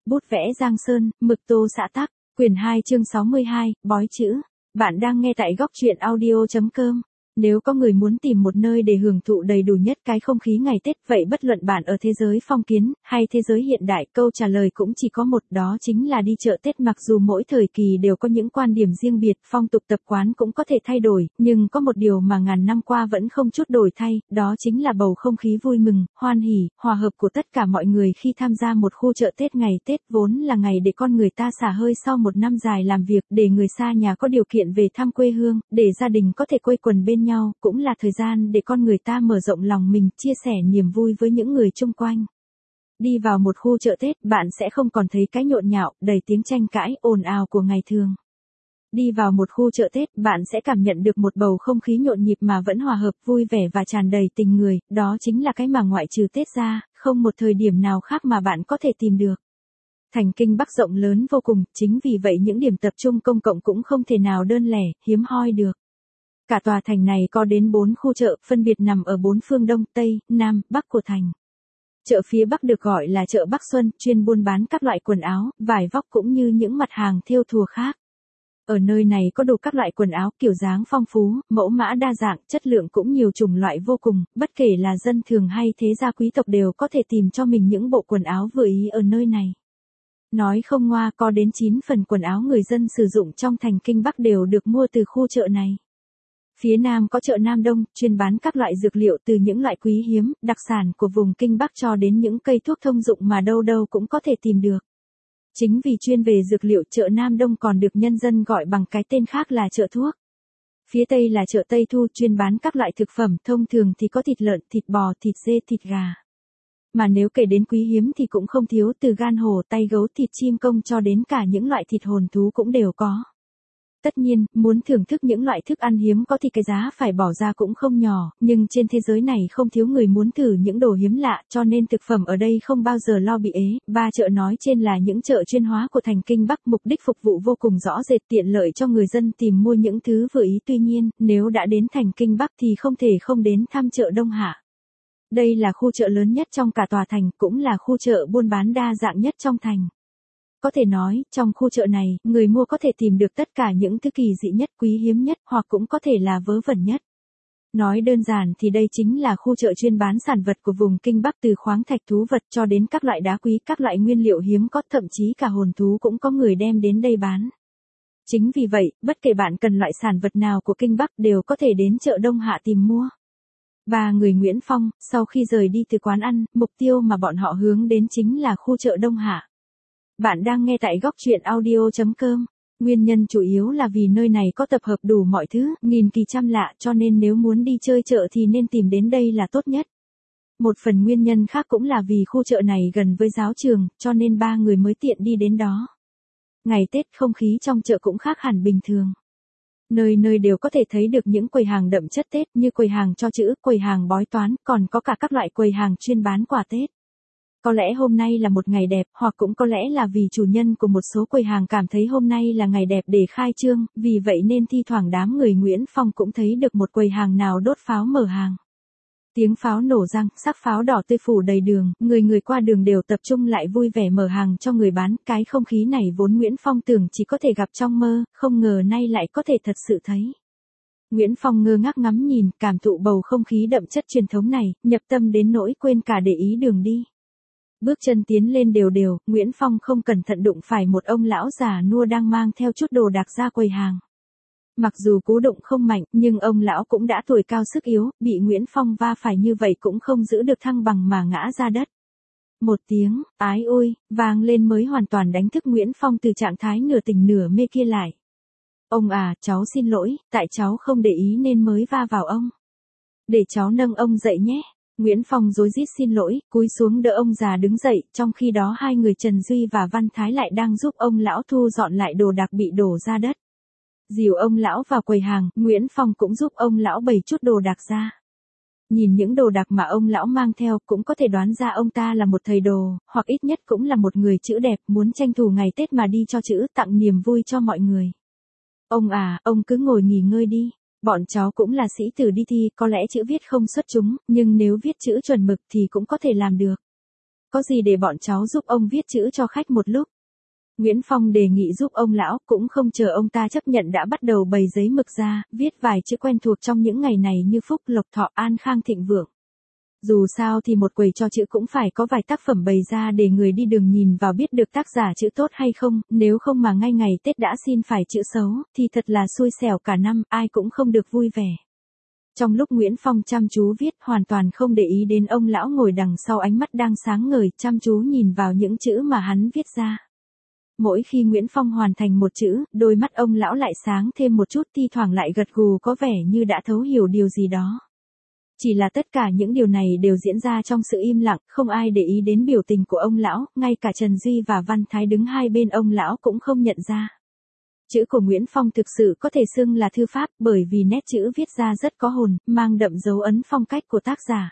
bút vẽ Giang Sơn, mực tô xã tắc, quyển 2 chương 62, bói chữ. Bạn đang nghe tại góc truyện audio.com. Nếu có người muốn tìm một nơi để hưởng thụ đầy đủ nhất cái không khí ngày Tết, vậy bất luận bạn ở thế giới phong kiến, hay thế giới hiện đại, câu trả lời cũng chỉ có một, đó chính là đi chợ Tết. Mặc dù mỗi thời kỳ đều có những quan điểm riêng biệt, phong tục tập quán cũng có thể thay đổi, nhưng có một điều mà ngàn năm qua vẫn không chút đổi thay, đó chính là bầu không khí vui mừng, hoan hỉ, hòa hợp của tất cả mọi người khi tham gia một khu chợ Tết. Ngày Tết vốn là ngày để con người ta xả hơi sau một năm dài làm việc, để người xa nhà có điều kiện về thăm quê hương, để gia đình có thể quây quần bên nhau, cũng là thời gian để con người ta mở rộng lòng mình, chia sẻ niềm vui với những người chung quanh. Đi vào một khu chợ Tết, bạn sẽ không còn thấy cái nhộn nhạo, đầy tiếng tranh cãi, ồn ào của ngày thường. Đi vào một khu chợ Tết, bạn sẽ cảm nhận được một bầu không khí nhộn nhịp mà vẫn hòa hợp, vui vẻ và tràn đầy tình người, đó chính là cái mà ngoại trừ Tết ra, không một thời điểm nào khác mà bạn có thể tìm được. Thành Kinh Bắc rộng lớn vô cùng, chính vì vậy những điểm tập trung công cộng cũng không thể nào đơn lẻ, hiếm hoi được. Cả tòa thành này có đến 4 khu chợ, phân biệt nằm ở 4 phương Đông, Tây, Nam, Bắc của thành. Chợ phía Bắc được gọi là chợ Bắc Xuân, chuyên buôn bán các loại quần áo, vải vóc cũng như những mặt hàng thêu thùa khác. Ở nơi này có đủ các loại quần áo kiểu dáng phong phú, mẫu mã đa dạng, chất lượng cũng nhiều chủng loại vô cùng, bất kể là dân thường hay thế gia quý tộc đều có thể tìm cho mình những bộ quần áo vừa ý ở nơi này. Nói không ngoa, có đến 9 phần quần áo người dân sử dụng trong thành Kinh Bắc đều được mua từ khu chợ này. Phía Nam có chợ Nam Đông, chuyên bán các loại dược liệu từ những loại quý hiếm, đặc sản của vùng Kinh Bắc cho đến những cây thuốc thông dụng mà đâu đâu cũng có thể tìm được. Chính vì chuyên về dược liệu, chợ Nam Đông còn được nhân dân gọi bằng cái tên khác là chợ thuốc. Phía Tây là chợ Tây Thu, chuyên bán các loại thực phẩm, thông thường thì có thịt lợn, thịt bò, thịt dê, thịt gà. Mà nếu kể đến quý hiếm thì cũng không thiếu, từ gan hổ, tay gấu, thịt chim công cho đến cả những loại thịt hồn thú cũng đều có. Tất nhiên, muốn thưởng thức những loại thức ăn hiếm có thì cái giá phải bỏ ra cũng không nhỏ, nhưng trên thế giới này không thiếu người muốn thử những đồ hiếm lạ, cho nên thực phẩm ở đây không bao giờ lo bị ế. Ba chợ nói trên là những chợ chuyên hóa của thành Kinh Bắc, mục đích phục vụ vô cùng rõ rệt, tiện lợi cho người dân tìm mua những thứ vừa ý. Tuy nhiên, nếu đã đến thành Kinh Bắc thì không thể không đến thăm chợ Đông Hạ. Đây là khu chợ lớn nhất trong cả tòa thành, cũng là khu chợ buôn bán đa dạng nhất trong thành. Có thể nói, trong khu chợ này, người mua có thể tìm được tất cả những thứ kỳ dị nhất, quý hiếm nhất, hoặc cũng có thể là vớ vẩn nhất. Nói đơn giản thì đây chính là khu chợ chuyên bán sản vật của vùng Kinh Bắc, từ khoáng thạch thú vật cho đến các loại đá quý, các loại nguyên liệu hiếm có, thậm chí cả hồn thú cũng có người đem đến đây bán. Chính vì vậy, bất kể bạn cần loại sản vật nào của Kinh Bắc đều có thể đến chợ Đông Hạ tìm mua. Ba người Nguyễn Phong, sau khi rời đi từ quán ăn, mục tiêu mà bọn họ hướng đến chính là khu chợ Đông Hạ. Bạn đang nghe tại góc truyện audio.com. Nguyên nhân chủ yếu là vì nơi này có tập hợp đủ mọi thứ, nghìn kỳ trăm lạ, cho nên nếu muốn đi chơi chợ thì nên tìm đến đây là tốt nhất. Một phần nguyên nhân khác cũng là vì khu chợ này gần với giáo trường, cho nên ba người mới tiện đi đến đó. Ngày Tết không khí trong chợ cũng khác hẳn bình thường. Nơi nơi đều có thể thấy được những quầy hàng đậm chất Tết như quầy hàng cho chữ, quầy hàng bói toán, còn có cả các loại quầy hàng chuyên bán quà Tết. Có lẽ hôm nay là một ngày đẹp, hoặc cũng có lẽ là vì chủ nhân của một số quầy hàng cảm thấy hôm nay là ngày đẹp để khai trương, vì vậy nên thi thoảng đám người Nguyễn Phong cũng thấy được một quầy hàng nào đốt pháo mở hàng. Tiếng pháo nổ răng, sắc pháo đỏ tươi phủ đầy đường, người qua đường đều tập trung lại vui vẻ mở hàng cho người bán. Cái không khí này vốn Nguyễn Phong tưởng chỉ có thể gặp trong mơ, không ngờ nay lại có thể thật sự thấy. Nguyễn Phong ngơ ngác ngắm nhìn, cảm thụ bầu không khí đậm chất truyền thống này, nhập tâm đến nỗi quên cả để ý đường đi. Bước chân tiến lên đều đều, Nguyễn Phong không cẩn thận đụng phải một ông lão già nua đang mang theo chút đồ đạc ra quầy hàng. Mặc dù cú đụng không mạnh, nhưng ông lão cũng đã tuổi cao sức yếu, bị Nguyễn Phong va phải như vậy cũng không giữ được thăng bằng mà ngã ra đất. Một tiếng, ái ôi, vang lên mới hoàn toàn đánh thức Nguyễn Phong từ trạng thái nửa tỉnh nửa mê kia lại. Ông à, cháu xin lỗi, tại cháu không để ý nên mới va vào ông. Để cháu nâng ông dậy nhé. Nguyễn Phong rối rít xin lỗi, cúi xuống đỡ ông già đứng dậy, trong khi đó hai người Trần Duy và Văn Thái lại đang giúp ông lão thu dọn lại đồ đạc bị đổ ra đất. Dìu ông lão vào quầy hàng, Nguyễn Phong cũng giúp ông lão bày chút đồ đạc ra. Nhìn những đồ đạc mà ông lão mang theo cũng có thể đoán ra ông ta là một thầy đồ, hoặc ít nhất cũng là một người chữ đẹp, muốn tranh thủ ngày Tết mà đi cho chữ, tặng niềm vui cho mọi người. Ông à, ông cứ ngồi nghỉ ngơi đi. Bọn cháu cũng là sĩ tử đi thi, có lẽ chữ viết không xuất chúng, nhưng nếu viết chữ chuẩn mực thì cũng có thể làm được. Có gì để bọn cháu giúp ông viết chữ cho khách một lúc? Nguyễn Phong đề nghị giúp ông lão, cũng không chờ ông ta chấp nhận đã bắt đầu bày giấy mực ra, viết vài chữ quen thuộc trong những ngày này như phúc lộc thọ an khang thịnh vượng. Dù sao thì một quầy cho chữ cũng phải có vài tác phẩm bày ra để người đi đường nhìn vào biết được tác giả chữ tốt hay không, nếu không mà ngay ngày Tết đã xin phải chữ xấu, thì thật là xui xẻo cả năm, ai cũng không được vui vẻ. Trong lúc Nguyễn Phong chăm chú viết, hoàn toàn không để ý đến ông lão ngồi đằng sau, ánh mắt đang sáng ngời, chăm chú nhìn vào những chữ mà hắn viết ra. Mỗi khi Nguyễn Phong hoàn thành một chữ, đôi mắt ông lão lại sáng thêm một chút, thi thoảng lại gật gù có vẻ như đã thấu hiểu điều gì đó. Chỉ là tất cả những điều này đều diễn ra trong sự im lặng, không ai để ý đến biểu tình của ông lão, ngay cả Trần Duy và Văn Thái đứng hai bên ông lão cũng không nhận ra. Chữ của Nguyễn Phong thực sự có thể xưng là thư pháp, bởi vì nét chữ viết ra rất có hồn, mang đậm dấu ấn phong cách của tác giả.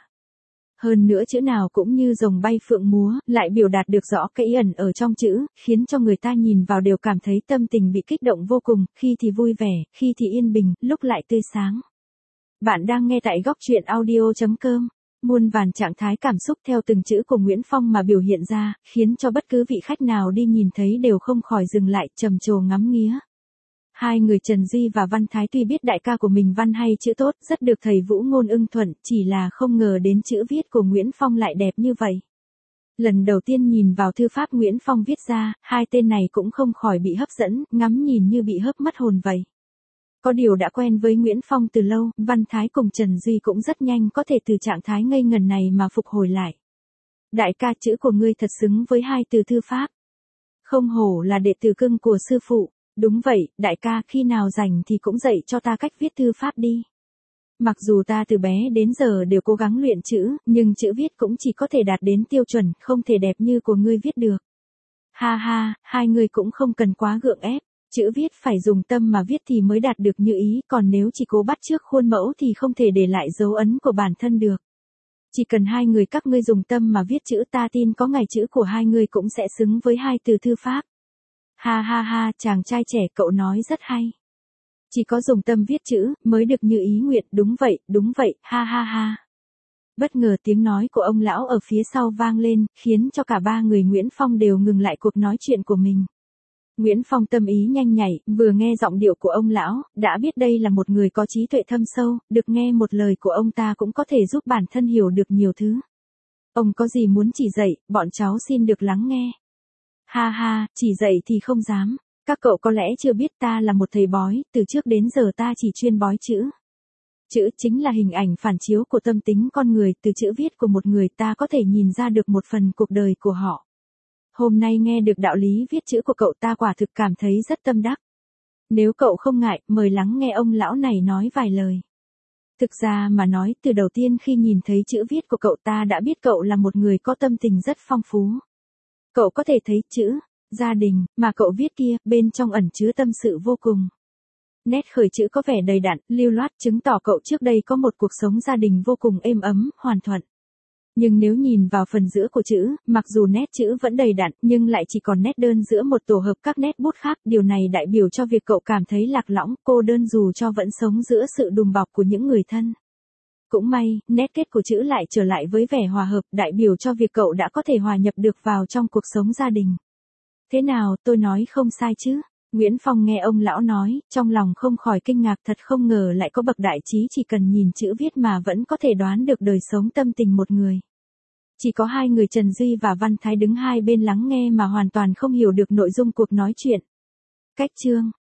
Hơn nữa chữ nào cũng như rồng bay phượng múa, lại biểu đạt được rõ cái ý ẩn ở trong chữ, khiến cho người ta nhìn vào đều cảm thấy tâm tình bị kích động vô cùng, khi thì vui vẻ, khi thì yên bình, lúc lại tươi sáng. Bạn đang nghe tại góc truyện audio.com. Muôn vàn trạng thái cảm xúc theo từng chữ của Nguyễn Phong mà biểu hiện ra, khiến cho bất cứ vị khách nào đi nhìn thấy đều không khỏi dừng lại, trầm trồ ngắm nghía. Hai người Trần Duy và Văn Thái tuy biết đại ca của mình văn hay chữ tốt, rất được thầy Vũ Ngôn ưng thuận, chỉ là không ngờ đến chữ viết của Nguyễn Phong lại đẹp như vậy. Lần đầu tiên nhìn vào thư pháp Nguyễn Phong viết ra, hai tên này cũng không khỏi bị hấp dẫn, ngắm nhìn như bị hớp mất hồn vậy. Có điều đã quen với Nguyễn Phong từ lâu, Văn Thái cùng Trần Duy cũng rất nhanh có thể từ trạng thái ngây ngần này mà phục hồi lại. Đại ca, chữ của ngươi thật xứng với hai từ thư pháp. Không hổ là đệ tử cưng của sư phụ. Đúng vậy, đại ca, khi nào rảnh thì cũng dạy cho ta cách viết thư pháp đi. Mặc dù ta từ bé đến giờ đều cố gắng luyện chữ, nhưng chữ viết cũng chỉ có thể đạt đến tiêu chuẩn, không thể đẹp như của ngươi viết được. Ha ha, hai người cũng không cần quá gượng ép. Chữ viết phải dùng tâm mà viết thì mới đạt được như ý, còn nếu chỉ cố bắt chước khuôn mẫu thì không thể để lại dấu ấn của bản thân được. Chỉ cần hai người các ngươi dùng tâm mà viết chữ, ta tin có ngày chữ của hai người cũng sẽ xứng với hai từ thư pháp. Ha ha ha, chàng trai trẻ, cậu nói rất hay. Chỉ có dùng tâm viết chữ, mới được như ý nguyện, đúng vậy, ha ha ha. Bất ngờ tiếng nói của ông lão ở phía sau vang lên, khiến cho cả ba người Nguyễn Phong đều ngừng lại cuộc nói chuyện của mình. Nguyễn Phong tâm ý nhanh nhảy, vừa nghe giọng điệu của ông lão, đã biết đây là một người có trí tuệ thâm sâu, được nghe một lời của ông ta cũng có thể giúp bản thân hiểu được nhiều thứ. Ông có gì muốn chỉ dạy, bọn cháu xin được lắng nghe. Ha ha, chỉ dạy thì không dám. Các cậu có lẽ chưa biết ta là một thầy bói, từ trước đến giờ ta chỉ chuyên bói chữ. Chữ chính là hình ảnh phản chiếu của tâm tính con người, từ chữ viết của một người ta có thể nhìn ra được một phần cuộc đời của họ. Hôm nay nghe được đạo lý viết chữ của cậu, ta quả thực cảm thấy rất tâm đắc. Nếu cậu không ngại, mời lắng nghe ông lão này nói vài lời. Thực ra mà nói, từ đầu tiên khi nhìn thấy chữ viết của cậu ta đã biết cậu là một người có tâm tình rất phong phú. Cậu có thể thấy chữ gia đình mà cậu viết kia, bên trong ẩn chứa tâm sự vô cùng. Nét khởi chữ có vẻ đầy đặn, lưu loát, chứng tỏ cậu trước đây có một cuộc sống gia đình vô cùng êm ấm, hòa thuận. Nhưng nếu nhìn vào phần giữa của chữ, mặc dù nét chữ vẫn đầy đặn, nhưng lại chỉ còn nét đơn giữa một tổ hợp các nét bút khác, điều này đại biểu cho việc cậu cảm thấy lạc lõng, cô đơn dù cho vẫn sống giữa sự đùm bọc của những người thân. Cũng may, nét kết của chữ lại trở lại với vẻ hòa hợp, đại biểu cho việc cậu đã có thể hòa nhập được vào trong cuộc sống gia đình. Thế nào, tôi nói không sai chứ? Nguyễn Phong nghe ông lão nói, trong lòng không khỏi kinh ngạc, thật không ngờ lại có bậc đại trí chỉ cần nhìn chữ viết mà vẫn có thể đoán được đời sống tâm tình một người. Chỉ có hai người Trần Duy và Văn Thái đứng hai bên lắng nghe mà hoàn toàn không hiểu được nội dung cuộc nói chuyện. Cách chương